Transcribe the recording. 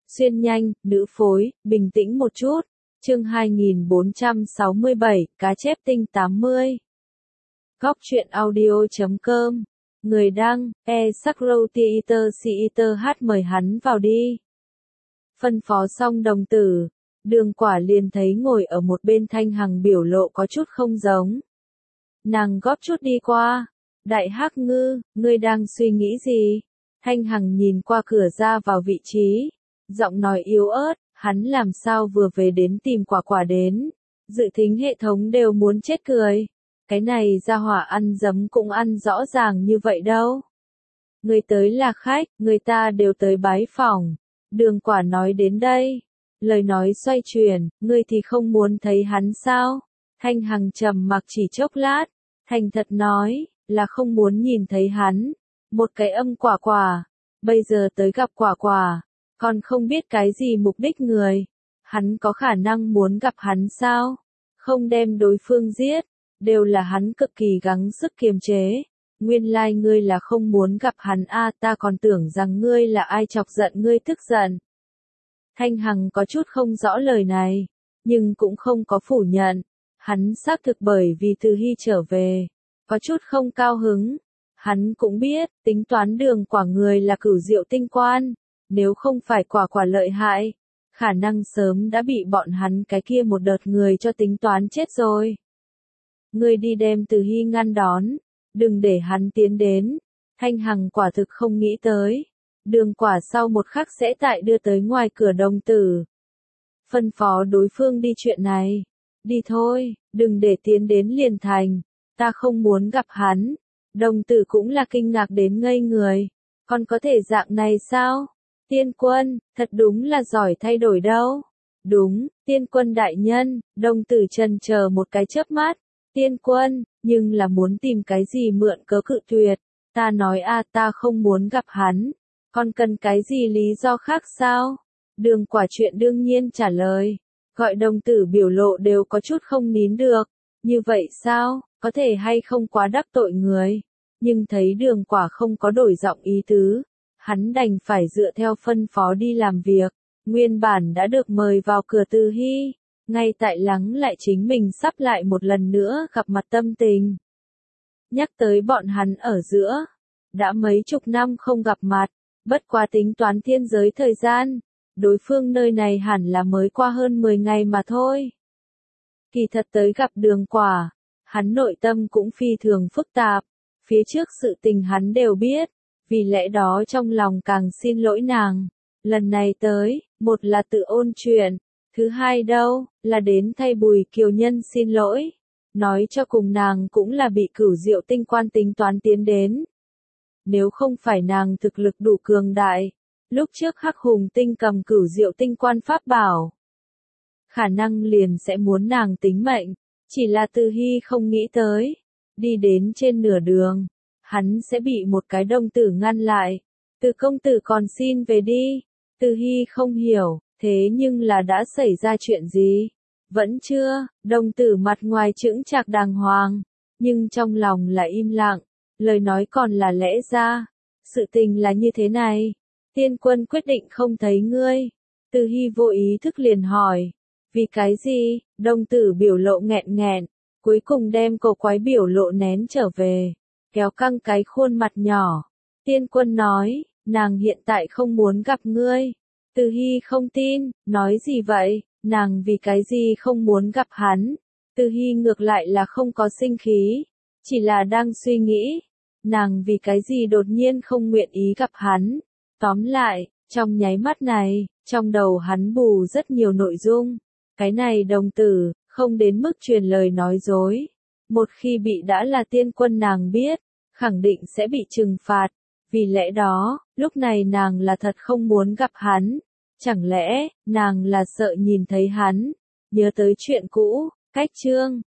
Xuyên nhanh, nữ phối, bình tĩnh một chút. Chương 2467, cá chép tinh 80. Góc truyện audio.com. Người đăng, Sakrotiiter mời hắn vào đi. Phân phó xong đồng tử, Đường Quả liền thấy ngồi ở một bên Thanh Hằng biểu lộ có chút không giống. Nàng góp chút đi qua. Đại Hắc Ngư, ngươi đang suy nghĩ gì? Thanh Hằng nhìn qua cửa ra vào vị trí. Giọng nói yếu ớt, hắn làm sao vừa về đến tìm Quả Quả đến. Dự thính hệ thống đều muốn chết cười. Cái này ra hỏa ăn dấm cũng ăn rõ ràng như vậy đâu. Người tới là khách, người ta đều tới bái phỏng. Đường Quả nói đến đây. Lời nói xoay chuyển, ngươi thì không muốn thấy hắn sao? Thanh Hằng trầm mặc chỉ chốc lát. Thành thật nói, là không muốn nhìn thấy hắn. Một cái âm Quả Quả. Bây giờ tới gặp Quả Quả. Còn không biết cái gì mục đích người. Hắn có khả năng muốn gặp hắn sao? Không đem đối phương giết. Đều là hắn cực kỳ gắng sức kiềm chế. Nguyên lai ngươi là không muốn gặp hắn ta còn tưởng rằng ngươi là ai chọc giận ngươi tức giận. Thanh Hằng có chút không rõ lời này. Nhưng cũng không có phủ nhận. Hắn xác thực bởi vì Từ Hy trở về. Có chút không cao hứng. Hắn cũng biết, tính toán Đường Quả người là Cửu Diệu tinh quan. Nếu không phải Quả Quả lợi hại, khả năng sớm đã bị bọn hắn cái kia một đợt người cho tính toán chết rồi. Ngươi đi đem Từ Hy ngăn đón, đừng để hắn tiến đến. Thanh Hằng quả thực không nghĩ tới. Đường Quả sau một khắc sẽ tại đưa tới ngoài cửa đồng tử. Phân phó đối phương đi chuyện này. Đi thôi, đừng để tiến đến liền thành. Ta không muốn gặp hắn. Đồng tử cũng là kinh ngạc đến ngây người. Còn có thể dạng này sao? Tiên quân, thật đúng là giỏi thay đổi đâu. Đúng, tiên quân đại nhân, đồng tử chần chờ một cái chớp mắt. Tiên quân, nhưng là muốn tìm cái gì mượn cớ cự tuyệt. Ta nói ta không muốn gặp hắn. Còn cần cái gì lý do khác sao? Đường Quả chuyện đương nhiên trả lời. Gọi đồng tử biểu lộ đều có chút không nín được. Như vậy sao, có thể hay không quá đắc tội người. Nhưng thấy Đường Quả không có đổi giọng ý tứ. Hắn đành phải dựa theo phân phó đi làm việc. Nguyên bản đã được mời vào cửa Từ Hy. Ngay tại lắng lại chính mình sắp lại một lần nữa gặp mặt tâm tình. Nhắc tới bọn hắn ở giữa. Đã mấy chục năm không gặp mặt. Bất quá tính toán thiên giới thời gian. Đối phương nơi này hẳn là mới qua hơn 10 ngày mà thôi. Kỳ thật tới gặp Đường Quả. Hắn nội tâm cũng phi thường phức tạp. Phía trước sự tình hắn đều biết. Vì lẽ đó trong lòng càng xin lỗi nàng. Lần này tới, một là tự ôn chuyện. Thứ hai đâu, là đến thay Bùi Kiều Nhân xin lỗi. Nói cho cùng nàng cũng là bị Cửu Diệu tinh quan tính toán tiến đến. Nếu không phải nàng thực lực đủ cường đại. Lúc trước Hắc Hùng tinh cầm Cửu Diệu tinh quan pháp bảo. Khả năng liền sẽ muốn nàng tính mệnh. Chỉ là Từ Hy không nghĩ tới. Đi đến trên nửa đường. Hắn sẽ bị một cái đồng tử ngăn lại. Từ công tử còn xin về đi. Từ Hy không hiểu, thế nhưng là đã xảy ra chuyện gì? Vẫn chưa, đồng tử mặt ngoài chững chạc đàng hoàng. Nhưng trong lòng là im lặng, lời nói còn là lẽ ra. Sự tình là như thế này. Tiên quân quyết định không thấy ngươi. Từ Hy vô ý thức liền hỏi. Vì cái gì? Đồng tử biểu lộ nghẹn nghẹn. Cuối cùng đem cổ quái biểu lộ nén trở về. Kéo căng cái khuôn mặt nhỏ. Tiên quân nói, nàng hiện tại không muốn gặp ngươi. Từ Hy không tin, nói gì vậy, nàng vì cái gì không muốn gặp hắn. Từ Hy ngược lại là không có sinh khí, chỉ là đang suy nghĩ, nàng vì cái gì đột nhiên không nguyện ý gặp hắn. Tóm lại, trong nháy mắt này, trong đầu hắn bù rất nhiều nội dung. Cái này đồng tử, không đến mức truyền lời nói dối. Một khi bị đã là tiên quân nàng biết, khẳng định sẽ bị trừng phạt. Vì lẽ đó, lúc này nàng là thật không muốn gặp hắn. Chẳng lẽ, nàng là sợ nhìn thấy hắn. Nhớ tới chuyện cũ, cách chương.